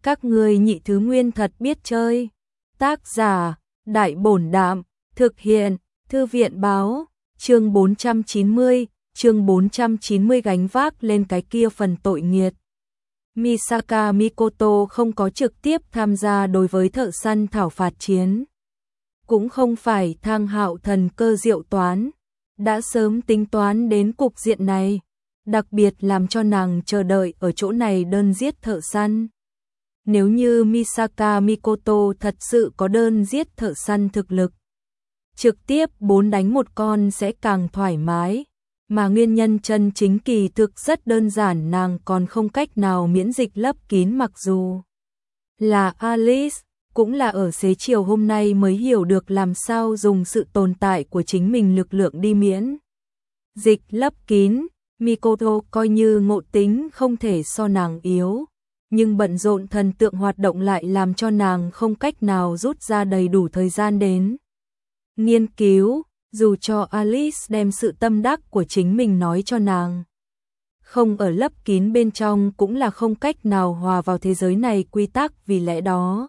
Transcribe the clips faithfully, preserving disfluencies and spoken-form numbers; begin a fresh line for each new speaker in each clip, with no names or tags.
Các ngươi nhị thứ nguyên thật biết chơi. Tác giả, Đại Bổn Đạm, thực hiện, Thư viện Báo, chương bốn trăm chín mươi, chương bốn trăm chín mươi gánh vác lên cái kia phần tội nghiệt. Misaka Mikoto không có trực tiếp tham gia đối với thợ săn thảo phạt chiến. Cũng không phải Thang Hạo thần cơ diệu toán, đã sớm tính toán đến cục diện này, đặc biệt làm cho nàng chờ đợi ở chỗ này đơn giết thợ săn. Nếu như Misaka Mikoto thật sự có đơn giết thợ săn thực lực, trực tiếp bốn đánh một con sẽ càng thoải mái, mà nguyên nhân chân chính kỳ thực rất đơn giản, nàng còn không cách nào miễn dịch lấp kín, mặc dù là Alice, cũng là ở xế chiều hôm nay mới hiểu được làm sao dùng sự tồn tại của chính mình lực lượng đi miễn dịch lấp kín. Mikoto coi như ngộ tính không thể so nàng yếu, nhưng bận rộn thần tượng hoạt động lại làm cho nàng không cách nào rút ra đầy đủ thời gian đến nghiên cứu, dù cho Alice đem sự tâm đắc của chính mình nói cho nàng. Không ở lấp kín bên trong cũng là không cách nào hòa vào thế giới này quy tắc, vì lẽ đó.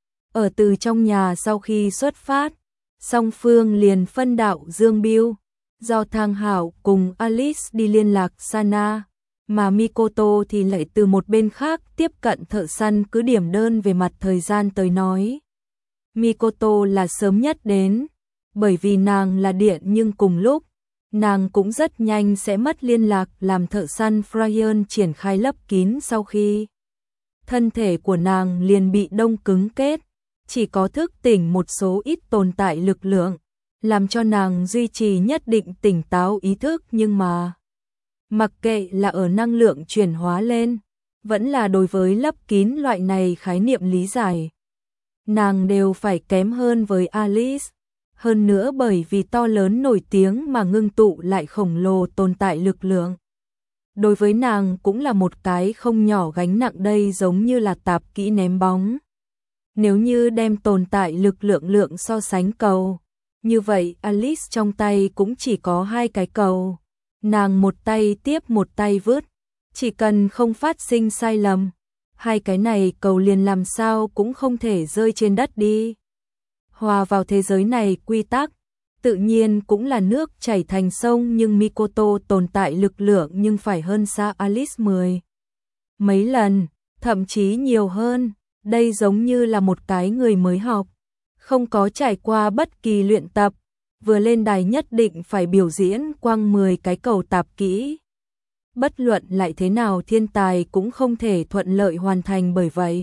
Ở từ trong nhà sau khi xuất phát, song phương liền phân đạo dương biêu, do Thang Hạo cùng Alice đi liên lạc Sana, mà Mikoto thì lại từ một bên khác tiếp cận thợ săn cứ điểm. Đơn về mặt thời gian tới nói, Mikoto là sớm nhất đến, bởi vì nàng là điện, nhưng cùng lúc, nàng cũng rất nhanh sẽ mất liên lạc, làm thợ săn Fryan triển khai lấp kín sau khi thân thể của nàng liền bị đông cứng kết, chỉ có thức tỉnh một số ít tồn tại lực lượng, làm cho nàng duy trì nhất định tỉnh táo ý thức, nhưng mà mặc kệ là ở năng lượng chuyển hóa lên, vẫn là đối với lấp kín loại này khái niệm lý giải, nàng đều phải kém hơn với Alice. Hơn nữa bởi vì to lớn nổi tiếng mà ngưng tụ lại khổng lồ tồn tại lực lượng. Đối với nàng cũng là một cái không nhỏ gánh nặng, đây giống như là tạp kỹ ném bóng. Nếu như đem tồn tại lực lượng lượng so sánh cầu, như vậy Alice trong tay cũng chỉ có hai cái cầu. Nàng một tay tiếp một tay vứt, chỉ cần không phát sinh sai lầm, hai cái này cầu liền làm sao cũng không thể rơi trên đất đi. Hòa vào thế giới này quy tắc, tự nhiên cũng là nước chảy thành sông, nhưng Mikoto tồn tại lực lượng nhưng phải hơn xa Alice mười mấy lần, thậm chí nhiều hơn. Đây giống như là một cái người mới học, không có trải qua bất kỳ luyện tập, vừa lên đài nhất định phải biểu diễn quăng mười cái cầu tạp kỹ. Bất luận lại thế nào thiên tài cũng không thể thuận lợi hoàn thành, bởi vậy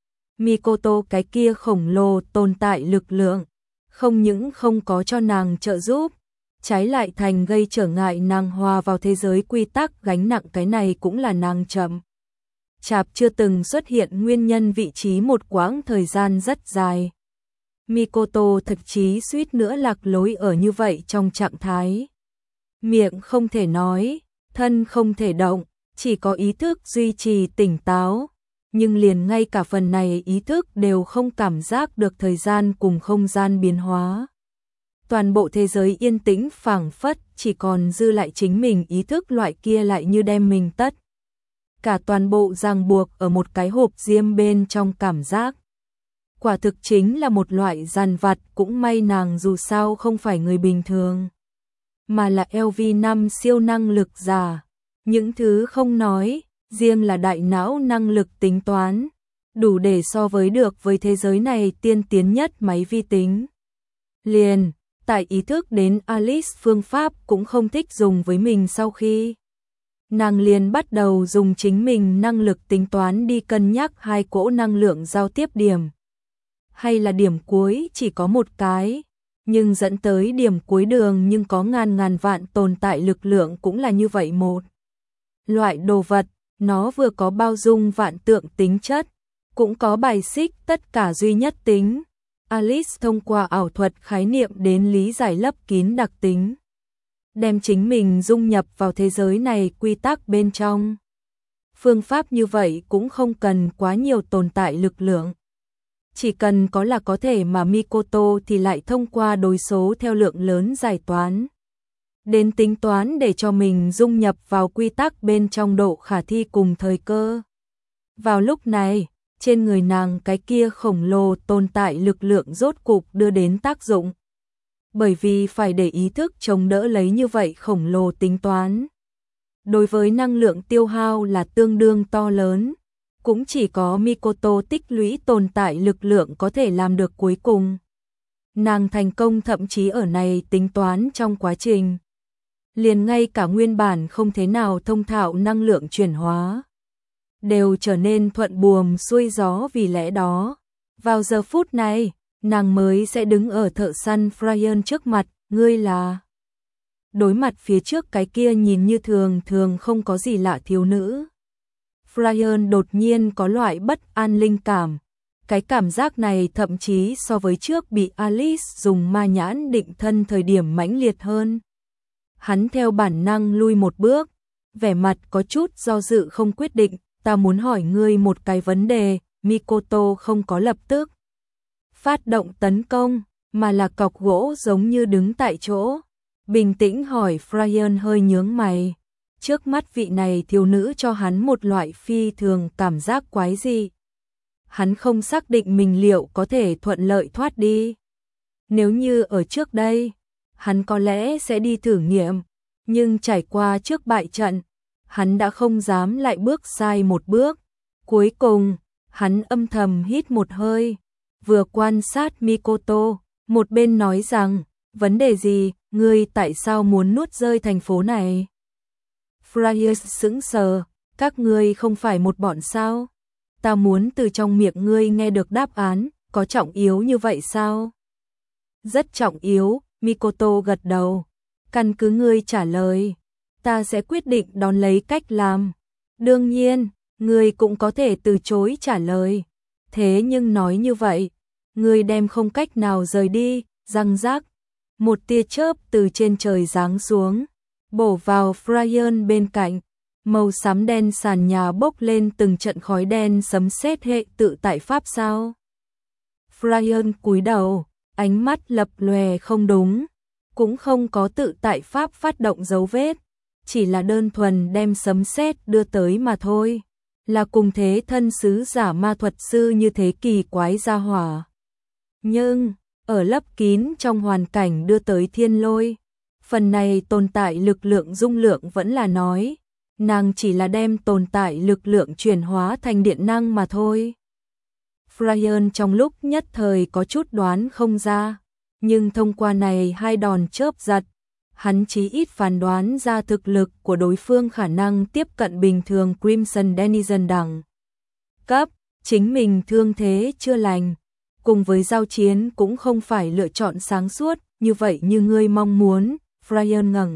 Mikoto cái kia khổng lồ tồn tại lực lượng, không những không có cho nàng trợ giúp, trái lại thành gây trở ngại nàng hòa vào thế giới quy tắc gánh nặng, cái này cũng là nàng chậm chạp chưa từng xuất hiện nguyên nhân vị trí một quãng thời gian rất dài. Mikoto thậm chí suýt nữa lạc lối ở như vậy trong trạng thái. Miệng không thể nói, thân không thể động, chỉ có ý thức duy trì tỉnh táo. Nhưng liền ngay cả phần này ý thức đều không cảm giác được thời gian cùng không gian biến hóa. Toàn bộ thế giới yên tĩnh phảng phất, chỉ còn dư lại chính mình ý thức, loại kia lại như đem mình tất cả toàn bộ ràng buộc ở một cái hộp diêm bên trong cảm giác. Quả thực chính là một loại dằn vặt, cũng may nàng dù sao không phải người bình thường, mà là L V năm siêu năng lực giả. Những thứ không nói, riêng là đại não năng lực tính toán, đủ để so với được với thế giới này tiên tiến nhất máy vi tính. Liền, tại ý thức đến Alice phương pháp cũng không thích dùng với mình sau khi nàng liền bắt đầu dùng chính mình năng lực tính toán đi cân nhắc hai cỗ năng lượng giao tiếp điểm. Hay là điểm cuối chỉ có một cái, nhưng dẫn tới điểm cuối đường nhưng có ngàn ngàn vạn tồn tại lực lượng, cũng là như vậy một loại đồ vật. Nó vừa có bao dung vạn tượng tính chất, cũng có bài xích tất cả duy nhất tính. Alice thông qua ảo thuật khái niệm đến lý giải lấp kín đặc tính, đem chính mình dung nhập vào thế giới này quy tắc bên trong. Phương pháp như vậy cũng không cần quá nhiều tồn tại lực lượng, chỉ cần có là có thể, mà Mikoto thì lại thông qua đối số theo lượng lớn giải toán đến tính toán để cho mình dung nhập vào quy tắc bên trong độ khả thi cùng thời cơ. Vào lúc này, trên người nàng cái kia khổng lồ tồn tại lực lượng rốt cục đưa đến tác dụng. Bởi vì phải để ý thức chống đỡ lấy như vậy khổng lồ tính toán. Đối với năng lượng tiêu hao là tương đương to lớn, cũng chỉ có Mikoto tích lũy tồn tại lực lượng có thể làm được cuối cùng. Nàng thành công thậm chí ở này tính toán trong quá trình. Liền ngay cả nguyên bản không thế nào thông thạo năng lượng chuyển hóa đều trở nên thuận buồm xuôi gió, vì lẽ đó. Vào giờ phút này, nàng mới sẽ đứng ở thợ săn Fryan trước mặt, ngươi là... Đối mặt phía trước cái kia nhìn như thường thường không có gì lạ thiếu nữ. Fryan đột nhiên có loại bất an linh cảm. Cái cảm giác này thậm chí so với trước bị Alice dùng ma nhãn định thân thời điểm mãnh liệt hơn. Hắn theo bản năng lui một bước, vẻ mặt có chút do dự không quyết định, ta muốn hỏi ngươi một cái vấn đề. Mikoto không có lập tức phát động tấn công, mà là cọc gỗ giống như đứng tại chỗ. Bình tĩnh hỏi. Fryan hơi nhướng mày. Trước mắt vị này thiếu nữ cho hắn một loại phi thường cảm giác quái dị. Hắn không xác định mình liệu có thể thuận lợi thoát đi. Nếu như ở trước đây, hắn có lẽ sẽ đi thử nghiệm, nhưng trải qua trước bại trận, hắn đã không dám lại bước sai một bước. Cuối cùng, hắn âm thầm hít một hơi, vừa quan sát Mikoto, một bên nói rằng, vấn đề gì, ngươi tại sao muốn nuốt rơi thành phố này? Fryan sững sờ, các ngươi không phải một bọn sao? Ta muốn từ trong miệng ngươi nghe được đáp án, có trọng yếu như vậy sao? Rất trọng yếu, Mikoto gật đầu. Căn cứ ngươi trả lời, ta sẽ quyết định đón lấy cách làm. Đương nhiên, ngươi cũng có thể từ chối trả lời. Thế nhưng nói như vậy, ngươi đem không cách nào rời đi. Răng rác, một tia chớp từ trên trời giáng xuống, bổ vào Fryan bên cạnh. Màu xám đen sàn nhà bốc lên từng trận khói đen sấm sét hệ tự tại pháp sao? Fryan cúi đầu, ánh mắt lập lòe không đúng, cũng không có tự tại pháp phát động dấu vết, chỉ là đơn thuần đem sấm sét đưa tới mà thôi. Là cùng thế thân sứ giả ma thuật sư như thế kỳ quái gia hỏa. Nhưng, ở lấp kín trong hoàn cảnh đưa tới thiên lôi, phần này tồn tại lực lượng dung lượng vẫn là nói. Nàng chỉ là đem tồn tại lực lượng chuyển hóa thành điện năng mà thôi. Fryan trong lúc nhất thời có chút đoán không ra, nhưng thông qua này hai đòn chớp giật, hắn chí ít phán đoán ra thực lực của đối phương khả năng tiếp cận bình thường Crimson Denizen đẳng cấp, chính mình thương thế chưa lành, cùng với giao chiến cũng không phải lựa chọn sáng suốt, như vậy như ngươi mong muốn. Fryan ngẩng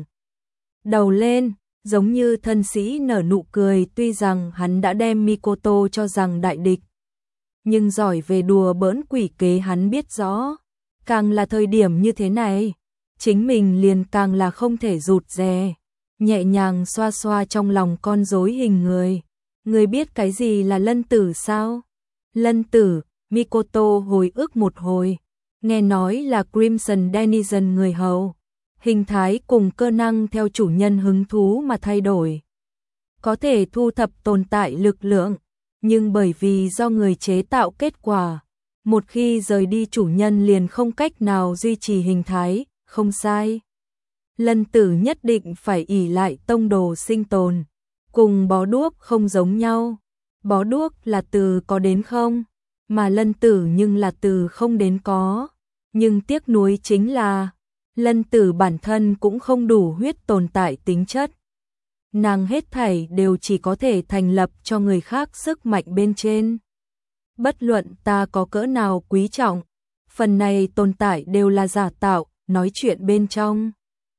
đầu lên, giống như thân sĩ nở nụ cười, tuy rằng hắn đã đem Mikoto cho rằng đại địch, nhưng giỏi về đùa bỡn quỷ kế hắn biết rõ, càng là thời điểm như thế này, chính mình liền càng là không thể rụt rè. Nhẹ nhàng xoa xoa trong lòng con rối hình người. Người biết cái gì là lân tử sao? Lân tử, Mikoto hồi ức một hồi, nghe nói là Crimson Denizen người hầu. Hình thái cùng cơ năng theo chủ nhân hứng thú mà thay đổi. Có thể thu thập tồn tại lực lượng, nhưng bởi vì do người chế tạo kết quả, một khi rời đi chủ nhân liền không cách nào duy trì hình thái, không sai. Lân tử nhất định phải ỷ lại tông đồ sinh tồn, cùng bó đuốc không giống nhau. Bó đuốc là từ có đến không, mà lân tử nhưng là từ không đến có. Nhưng tiếc nuối chính là lân tử bản thân cũng không đủ huyết tồn tại tính chất. Nàng hết thảy đều chỉ có thể thành lập cho người khác sức mạnh bên trên. Bất luận ta có cỡ nào quý trọng, phần này tồn tại đều là giả tạo, nói chuyện bên trong.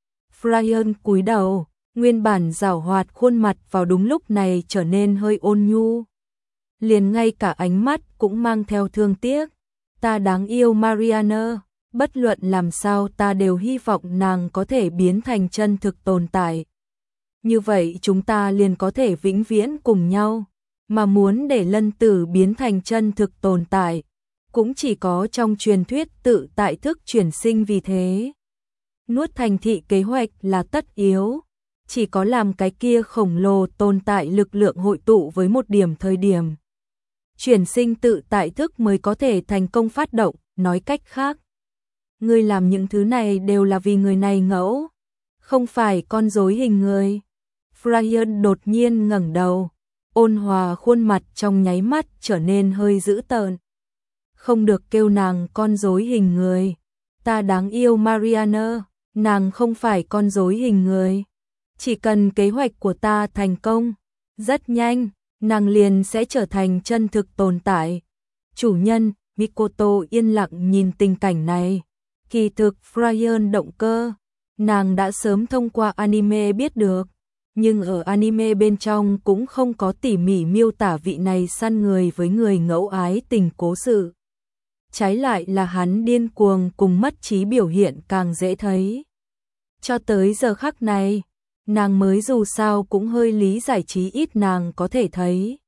Fryan cúi đầu, nguyên bản giảo hoạt khuôn mặt vào đúng lúc này trở nên hơi ôn nhu. Liền ngay cả ánh mắt cũng mang theo thương tiếc. Ta đáng yêu Mariana, bất luận làm sao ta đều hy vọng nàng có thể biến thành chân thực tồn tại. Như vậy chúng ta liền có thể vĩnh viễn cùng nhau, mà muốn để lân tử biến thành chân thực tồn tại, cũng chỉ có trong truyền thuyết tự tại thức chuyển sinh. Vì thế, nuốt thành thị kế hoạch là tất yếu, chỉ có làm cái kia khổng lồ tồn tại lực lượng hội tụ với một điểm thời điểm. chuyển sinh tự tại thức mới có thể thành công phát động, nói cách khác. Ngươi làm những thứ này đều là vì người này ngẫu, không phải con rối hình người. Fryer đột nhiên ngẩng đầu, ôn hòa khuôn mặt trong nháy mắt trở nên hơi dữ tợn. Không được kêu nàng con rối hình người. Ta đáng yêu Mariana, nàng không phải con rối hình người. Chỉ cần kế hoạch của ta thành công, rất nhanh, nàng liền sẽ trở thành chân thực tồn tại. Chủ nhân, Mikoto yên lặng nhìn tình cảnh này. Kỳ thực Fryer động cơ, nàng đã sớm thông qua anime biết được. Nhưng ở anime bên trong cũng không có tỉ mỉ miêu tả vị này săn người với người ngẫu ái tình cố sự. Trái lại là hắn điên cuồng cùng mất trí biểu hiện càng dễ thấy. Cho tới giờ khắc này, nàng mới dù sao cũng hơi lý giải trí ít nàng có thể thấy.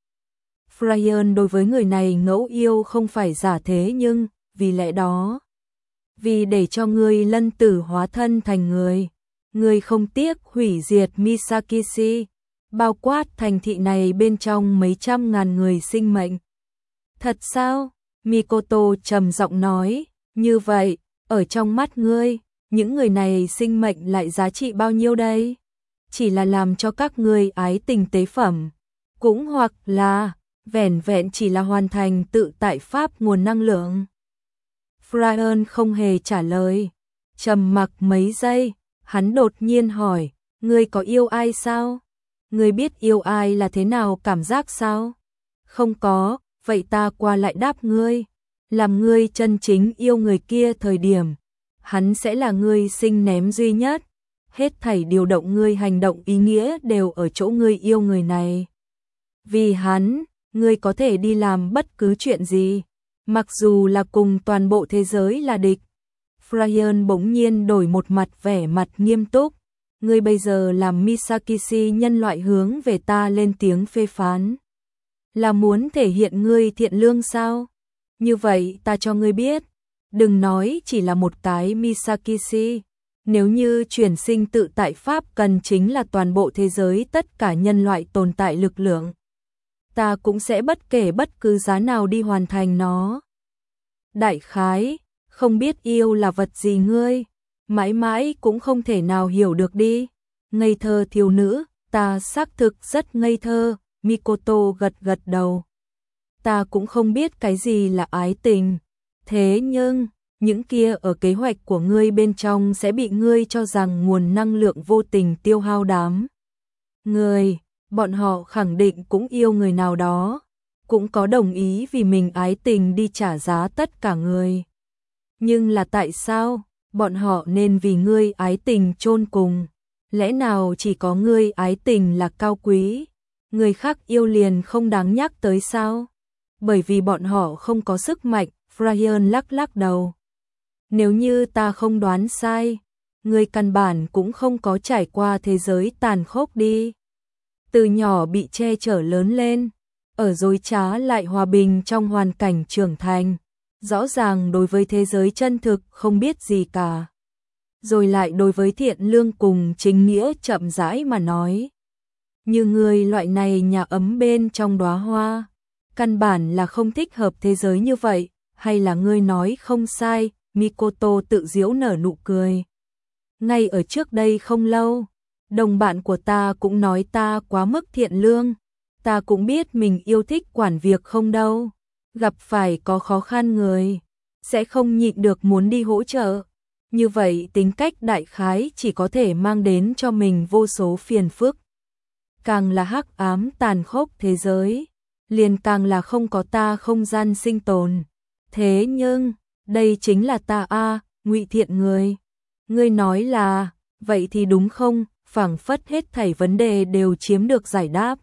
Fryer đối với người này ngẫu yêu không phải giả thế nhưng, vì lẽ đó, vì để cho ngươi lân tử hóa thân thành người, ngươi không tiếc hủy diệt Misakishi, bao quát thành thị này bên trong mấy trăm ngàn người sinh mệnh. Thật sao? Mikoto trầm giọng nói, như vậy, ở trong mắt ngươi, những người này sinh mệnh lại giá trị bao nhiêu đây? Chỉ là làm cho các ngươi ái tình tế phẩm, cũng hoặc là vẻn vẹn chỉ là hoàn thành tự tại pháp nguồn năng lượng. Fryer không hề trả lời, trầm mặc mấy giây, hắn đột nhiên hỏi, ngươi có yêu ai sao? Ngươi biết yêu ai là thế nào cảm giác sao? Không có, vậy ta qua lại đáp ngươi, làm ngươi chân chính yêu người kia thời điểm, hắn sẽ là ngươi sinh ném duy nhất. Hết thảy điều động ngươi hành động ý nghĩa đều ở chỗ ngươi yêu người này. Vì hắn, ngươi có thể đi làm bất cứ chuyện gì, mặc dù là cùng toàn bộ thế giới là địch. Fryer bỗng nhiên đổi một mặt vẻ mặt nghiêm túc. Ngươi bây giờ làm Misakishi nhân loại hướng về ta lên tiếng phê phán. Là muốn thể hiện ngươi thiện lương sao? Như vậy ta cho ngươi biết, đừng nói chỉ là một cái Misakishi. Nếu như chuyển sinh tự tại pháp cần chính là toàn bộ thế giới tất cả nhân loại tồn tại lực lượng, ta cũng sẽ bất kể bất cứ giá nào đi hoàn thành nó. Đại khái, không biết yêu là vật gì ngươi, mãi mãi cũng không thể nào hiểu được đi. Ngây thơ thiếu nữ, ta xác thực rất ngây thơ, Mikoto gật gật đầu. Ta cũng không biết cái gì là ái tình, thế nhưng những kia ở kế hoạch của ngươi bên trong sẽ bị ngươi cho rằng nguồn năng lượng vô tình tiêu hao đám. Người, bọn họ khẳng định cũng yêu người nào đó, cũng có đồng ý vì mình ái tình đi trả giá tất cả người. Nhưng là tại sao, bọn họ nên vì ngươi ái tình chôn cùng? Lẽ nào chỉ có ngươi ái tình là cao quý, người khác yêu liền không đáng nhắc tới sao? Bởi vì bọn họ không có sức mạnh, Fryer lắc lắc đầu. Nếu như ta không đoán sai, ngươi căn bản cũng không có trải qua thế giới tàn khốc đi. Từ nhỏ bị che chở lớn lên, ở dối trá lại hòa bình trong hoàn cảnh trưởng thành, rõ ràng đối với thế giới chân thực không biết gì cả. Rồi lại đối với thiện lương cùng chính nghĩa chậm rãi mà nói. Như ngươi loại này nhà ấm bên trong đóa hoa, căn bản là không thích hợp thế giới như vậy, hay là ngươi nói không sai? Mikoto tự giễu nở nụ cười. Ngay ở trước đây không lâu, đồng bạn của ta cũng nói ta quá mức thiện lương. Ta cũng biết mình yêu thích quản việc không đâu. Gặp phải có khó khăn người, sẽ không nhịn được muốn đi hỗ trợ. Như vậy tính cách đại khái chỉ có thể mang đến cho mình vô số phiền phức. Càng là hắc ám tàn khốc thế giới, liền càng là không có ta không gian sinh tồn. Thế nhưng, đây chính là ta a, Ngụy Thiện người. Ngươi nói là, vậy thì đúng không? Phảng phất hết thảy vấn đề đều chiếm được giải đáp.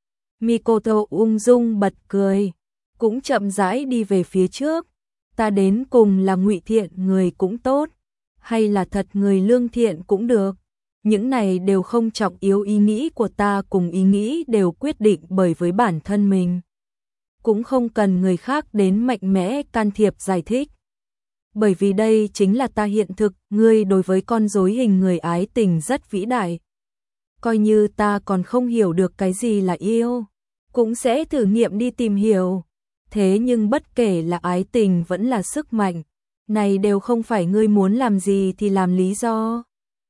Mikoto ung dung bật cười, cũng chậm rãi đi về phía trước. Ta đến cùng là Ngụy Thiện người cũng tốt, hay là thật người lương thiện cũng được. Những này đều không trọng yếu, ý nghĩ của ta cùng ý nghĩ đều quyết định bởi với bản thân mình. Cũng không cần người khác đến mạnh mẽ can thiệp giải thích. Bởi vì đây chính là ta hiện thực, ngươi đối với con rối hình người ái tình rất vĩ đại. Coi như ta còn không hiểu được cái gì là yêu, cũng sẽ thử nghiệm đi tìm hiểu. Thế nhưng bất kể là ái tình vẫn là sức mạnh, này đều không phải ngươi muốn làm gì thì làm lý do.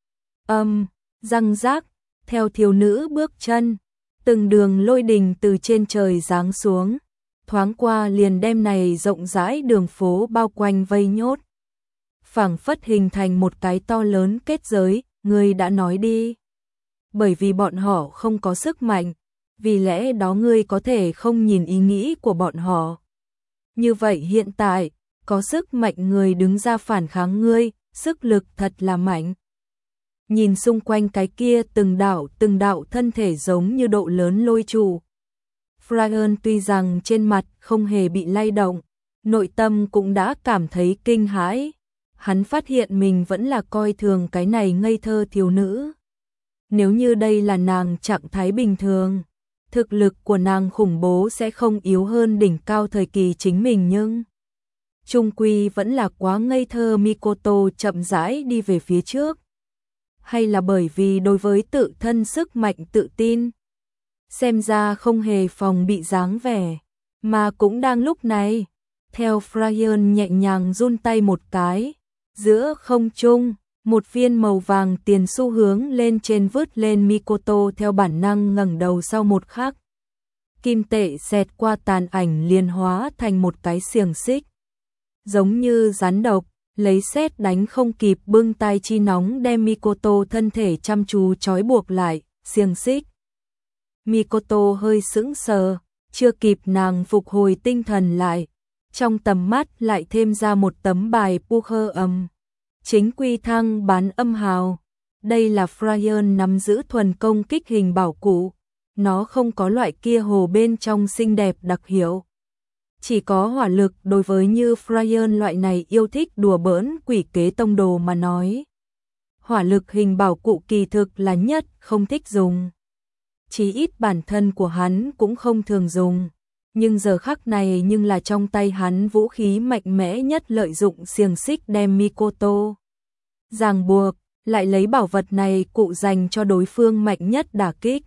Âm, răng rác, theo thiếu nữ bước chân, từng đường lôi đình từ trên trời giáng xuống, thoáng qua liền đem này rộng rãi đường phố bao quanh vây nhốt. Phảng phất hình thành một cái to lớn kết giới, ngươi đã nói đi. Bởi vì bọn họ không có sức mạnh, vì lẽ đó ngươi có thể không nhìn ý nghĩ của bọn họ. Như vậy hiện tại, có sức mạnh người đứng ra phản kháng ngươi, sức lực thật là mạnh. Nhìn xung quanh cái kia từng đạo từng đạo thân thể giống như độ lớn lôi trụ. Brian tuy rằng trên mặt không hề bị lay động, nội tâm cũng đã cảm thấy kinh hãi. Hắn phát hiện mình vẫn là coi thường cái này ngây thơ thiếu nữ. Nếu như đây là nàng trạng thái bình thường, thực lực của nàng khủng bố sẽ không yếu hơn đỉnh cao thời kỳ chính mình, nhưng chung quy vẫn là quá ngây thơ. Mikoto chậm rãi đi về phía trước. Hay là bởi vì đối với tự thân sức mạnh tự tin, xem ra không hề phòng bị dáng vẻ, mà cũng đang lúc này, theo Brian nhẹ nhàng run tay một cái, giữa không trung, một viên màu vàng tiền xu hướng lên trên vứt lên. Mikoto theo bản năng ngẩng đầu, sau một khắc, kim tệ xẹt qua tàn ảnh liền hóa thành một cái xiềng xích, giống như rắn độc, lấy sét đánh không kịp bưng tay chi nóng đem Mikoto thân thể chăm chú trói buộc lại. Xiềng xích. Mikoto hơi sững sờ, chưa kịp nàng phục hồi tinh thần lại, trong tầm mắt lại thêm ra một tấm bài poker âm. Chính quy thăng bán âm hào. Đây là Brian nắm giữ thuần công kích hình bảo cụ. Nó không có loại kia hồ bên trong xinh đẹp đặc hiệu. Chỉ có hỏa lực. Đối với như Brian loại này yêu thích đùa bỡn quỷ kế tông đồ mà nói, hỏa lực hình bảo cụ kỳ thực là nhất không thích dùng. Chí ít bản thân của hắn cũng không thường dùng. Nhưng giờ khắc này nhưng là trong tay hắn vũ khí mạnh mẽ nhất, lợi dụng xiềng xích đem Mikoto ràng buộc, lại lấy bảo vật này cụ dành cho đối phương mạnh nhất đả kích.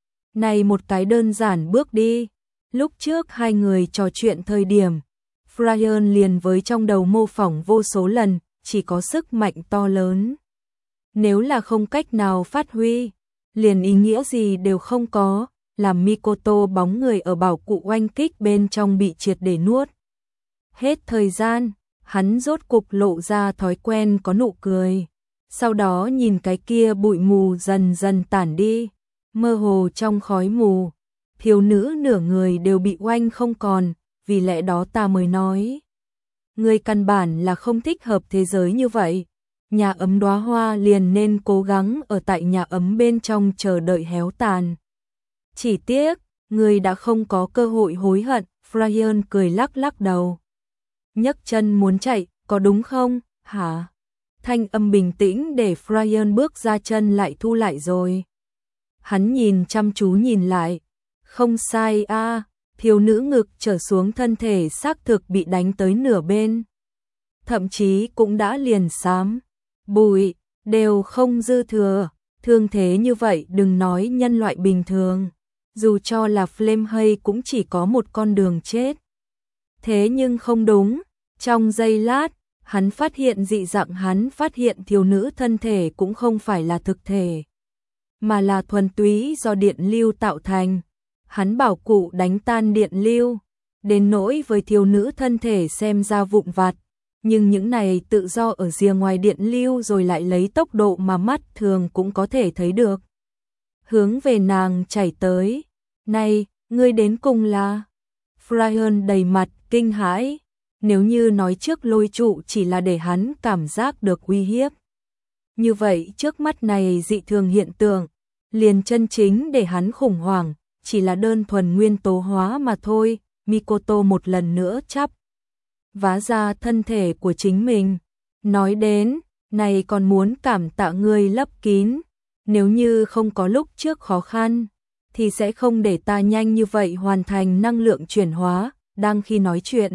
Này một cái đơn giản bước đi. Lúc trước hai người trò chuyện thời điểm, Brian liền với trong đầu mô phỏng vô số lần, chỉ có sức mạnh to lớn. Nếu là không cách nào phát huy, liền ý nghĩa gì đều không có, làm Mikoto bóng người ở bảo cụ oanh kích bên trong bị triệt để nuốt. Hết thời gian, hắn rốt cục lộ ra thói quen có nụ cười. Sau đó nhìn cái kia bụi mù dần dần tản đi, mơ hồ trong khói mù, thiếu nữ nửa người đều bị oanh không còn, vì lẽ đó ta mới nói. Người căn bản là không thích hợp thế giới như vậy. Nhà ấm đóa hoa liền nên cố gắng ở tại nhà ấm bên trong chờ đợi héo tàn. Chỉ tiếc, người đã không có cơ hội hối hận. Brian cười lắc lắc đầu. Nhấc chân muốn chạy, có đúng không, hả? Thanh âm bình tĩnh để Brian bước ra, chân lại thu lại rồi. Hắn nhìn chăm chú nhìn lại. Không sai a, à, thiếu nữ ngực trở xuống, thân thể xác thực bị đánh tới nửa bên. Thậm chí cũng đã liền xám, bụi, đều không dư thừa. Thương thế như vậy đừng nói nhân loại bình thường, dù cho là Flame hay cũng chỉ có một con đường chết. Thế nhưng không đúng, trong giây lát, hắn phát hiện dị dạng, hắn phát hiện thiếu nữ thân thể cũng không phải là thực thể, mà là thuần túy do điện lưu tạo thành. Hắn bảo cụ đánh tan điện lưu, đến nỗi với thiếu nữ thân thể xem ra vụn vặt, nhưng những này tự do ở rìa ngoài điện lưu rồi lại lấy tốc độ mà mắt thường cũng có thể thấy được, hướng về nàng chảy tới. Này, ngươi đến cùng là? Brian đầy mặt kinh hãi. Nếu như nói trước lôi trụ chỉ là để hắn cảm giác được uy hiếp, như vậy trước mắt này dị thường hiện tượng, liền chân chính để hắn khủng hoảng, chỉ là đơn thuần nguyên tố hóa mà thôi. Mikoto một lần nữa chắp vá ra thân thể của chính mình, nói đến, này còn muốn cảm tạ ngươi lấp kín, nếu như không có lúc trước khó khăn, thì sẽ không để ta nhanh như vậy hoàn thành năng lượng chuyển hóa. Đang khi nói chuyện,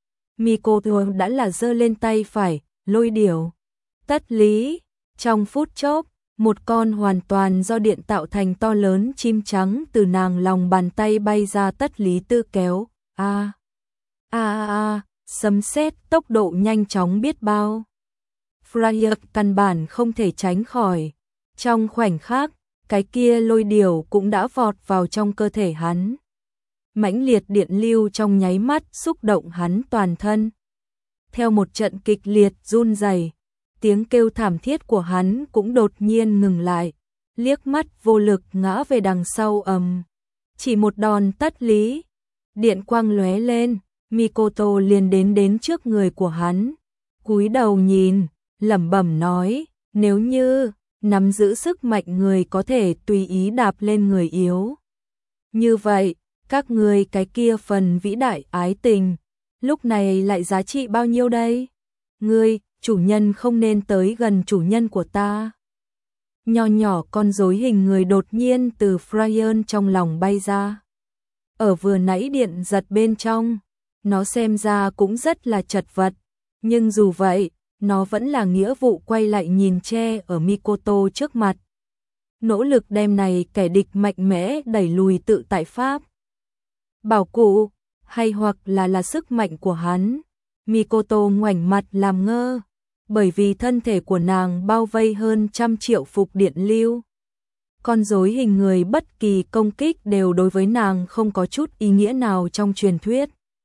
Mikoto đã là giơ lên tay phải, lôi điểu. Tất lý, trong phút chốc, một con hoàn toàn do điện tạo thành to lớn chim trắng từ nàng lòng bàn tay bay ra. Tất lý tư kéo, a A a a, sấm sét tốc độ nhanh chóng biết bao. Fryer căn bản không thể tránh khỏi. Trong khoảnh khắc, cái kia lôi điểu cũng đã vọt vào trong cơ thể hắn. Mãnh liệt điện lưu trong nháy mắt xúc động hắn toàn thân. Theo một trận kịch liệt run rẩy, tiếng kêu thảm thiết của hắn cũng đột nhiên ngừng lại, liếc mắt vô lực ngã về đằng sau ầm. Chỉ một đòn tất lý, điện quang lóe lên, Mikoto liền đến đến trước người của hắn, cúi đầu nhìn, lẩm bẩm nói, nếu như nắm giữ sức mạnh người có thể tùy ý đạp lên người yếu. Như vậy, các người cái kia phần vĩ đại ái tình, lúc này lại giá trị bao nhiêu đây? Ngươi, chủ nhân không nên tới gần chủ nhân của ta. Nho nhỏ con rối hình người đột nhiên từ Fryer trong lòng bay ra. Ở vừa nãy điện giật bên trong, nó xem ra cũng rất là chật vật, nhưng dù vậy, nó vẫn là nghĩa vụ quay lại nhìn che ở Mikoto trước mặt. Nỗ lực đem này kẻ địch mạnh mẽ đẩy lùi tự tại pháp. Bảo cụ, hay hoặc là là sức mạnh của hắn. Mikoto ngoảnh mặt làm ngơ, bởi vì thân thể của nàng bao vây hơn trăm triệu phục điện lưu. Con rối hình người bất kỳ công kích đều đối với nàng không có chút ý nghĩa nào trong truyền thuyết.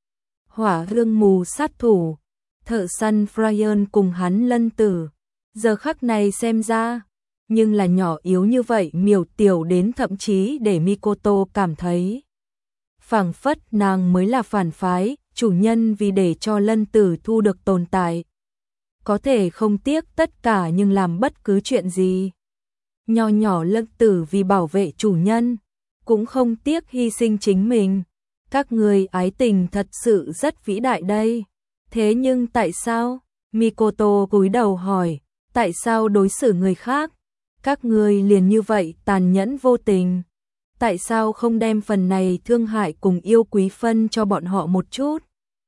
Hỏa hương mù sát thủ, thợ săn Fryer cùng hắn lân tử, giờ khắc này xem ra, nhưng là nhỏ yếu như vậy miểu tiểu đến thậm chí để Mikoto cảm thấy. Phảng phất nàng mới là phản phái, chủ nhân vì để cho lân tử thu được tồn tại. Có thể không tiếc tất cả nhưng làm bất cứ chuyện gì. Nho nhỏ lân tử vì bảo vệ chủ nhân, cũng không tiếc hy sinh chính mình. Các người ái tình thật sự rất vĩ đại đây. Thế nhưng tại sao? Mikoto cúi đầu hỏi, tại sao đối xử người khác? Các người liền như vậy tàn nhẫn vô tình. Tại sao không đem phần này thương hại cùng yêu quý phân cho bọn họ một chút?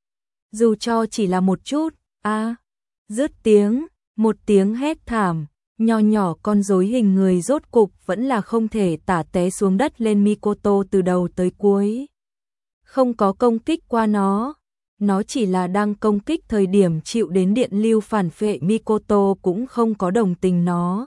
Dù cho chỉ là một chút, a à, dứt tiếng, một tiếng hét thảm, nho nhỏ con rối hình người rốt cục vẫn là không thể tả té xuống đất lên Mikoto từ đầu tới cuối. Không có công kích qua nó, nó chỉ là đang công kích thời điểm chịu đến điện lưu phản phệ. Mikoto cũng không có đồng tình nó.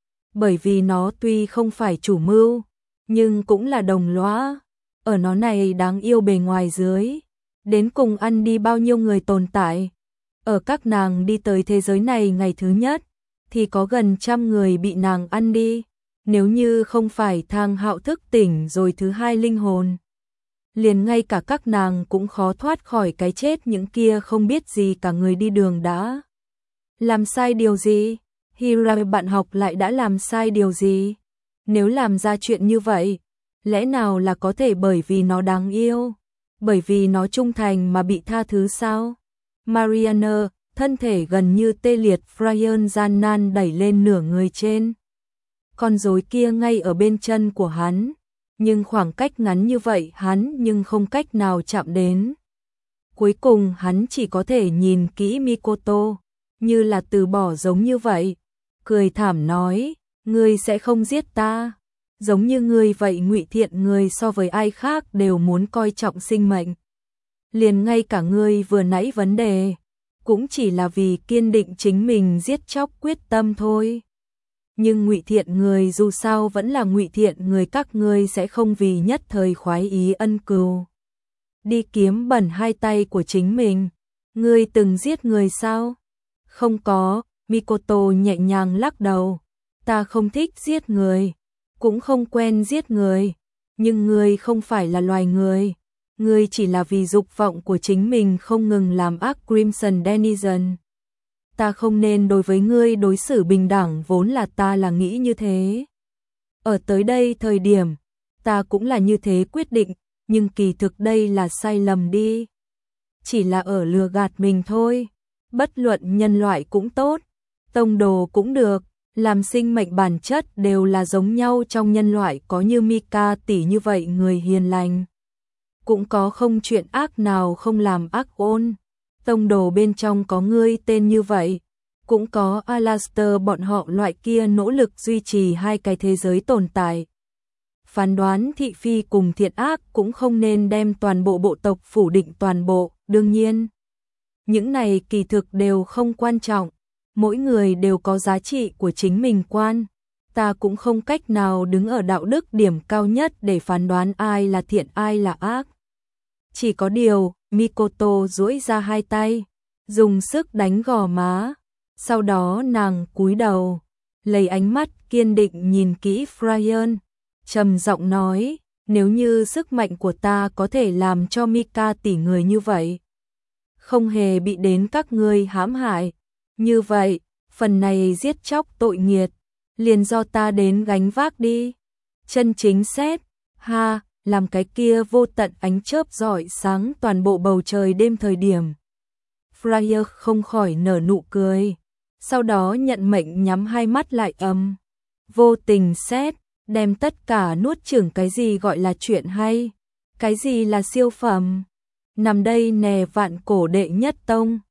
Bởi vì nó tuy không phải chủ mưu, nhưng cũng là đồng lõa. Ở nó này đáng yêu bề ngoài dưới, đến cùng ăn đi bao nhiêu người tồn tại. Ở các nàng đi tới thế giới này ngày thứ nhất, thì có gần trăm người bị nàng ăn đi. Nếu như không phải Thang Hạo thức tỉnh rồi thứ hai linh hồn, liền ngay cả các nàng cũng khó thoát khỏi cái chết. Những kia không biết gì cả người đi đường đã làm sai điều gì? Hira bạn học lại đã làm sai điều gì? Nếu làm ra chuyện như vậy, lẽ nào là có thể bởi vì nó đáng yêu, bởi vì nó trung thành mà bị tha thứ sao? Mariana, thân thể gần như tê liệt, Fryer gian nan đẩy lên nửa người trên. Con rối kia ngay ở bên chân của hắn, nhưng khoảng cách ngắn như vậy hắn nhưng không cách nào chạm đến. Cuối cùng hắn chỉ có thể nhìn kỹ Mikoto, như là từ bỏ giống như vậy, cười thảm nói, ngươi sẽ không giết ta, giống như ngươi vậy ngụy thiện người so với ai khác đều muốn coi trọng sinh mệnh. Liền ngay cả ngươi vừa nãy vấn đề, cũng chỉ là vì kiên định chính mình giết chóc quyết tâm thôi. Nhưng ngụy thiện người dù sao vẫn là ngụy thiện người, các ngươi sẽ không vì nhất thời khoái ý ân cừu đi kiếm bẩn hai tay của chính mình. Ngươi từng giết người sao? Không có, Mikoto nhẹ nhàng lắc đầu. Ta không thích giết người, cũng không quen giết người, nhưng ngươi không phải là loài người. Ngươi chỉ là vì dục vọng của chính mình không ngừng làm ác. Crimson Denizen, ta không nên đối với ngươi đối xử bình đẳng, vốn là ta là nghĩ như thế. Ở tới đây thời điểm, ta cũng là như thế quyết định, nhưng kỳ thực đây là sai lầm đi. Chỉ là ở lừa gạt mình thôi. Bất luận nhân loại cũng tốt, tông đồ cũng được, làm sinh mệnh bản chất đều là giống nhau. Trong nhân loại có như Mika tỷ như vậy người hiền lành, cũng có không chuyện ác nào không làm ác ôn. Tông đồ bên trong có ngươi tên như vậy, cũng có Alastair bọn họ loại kia nỗ lực duy trì hai cái thế giới tồn tại. phán đoán thị phi cùng thiện ác cũng không nên đem toàn bộ bộ tộc phủ định toàn bộ, đương nhiên. Những này kỳ thực đều không quan trọng, mỗi người đều có giá trị của chính mình quan. Ta cũng không cách nào đứng ở đạo đức điểm cao nhất để phán đoán ai là thiện ai là ác. Chỉ có điều, Mikoto duỗi ra hai tay, dùng sức đánh gò má, sau đó nàng cúi đầu, lấy ánh mắt kiên định nhìn kỹ Fryan, trầm giọng nói, nếu như sức mạnh của ta có thể làm cho Mika tỷ người như vậy, không hề bị đến các ngươi hãm hại, như vậy, phần này giết chóc tội nghiệt, liền do ta đến gánh vác đi. Chân chính xét, ha, làm cái kia vô tận ánh chớp rọi sáng toàn bộ bầu trời đêm thời điểm. Fryer không khỏi nở nụ cười, sau đó nhận mệnh nhắm hai mắt lại ấm. Vô tình xét, đem tất cả nuốt chửng cái gì gọi là chuyện hay, cái gì là siêu phẩm. Nằm đây nè vạn cổ đệ nhất tông.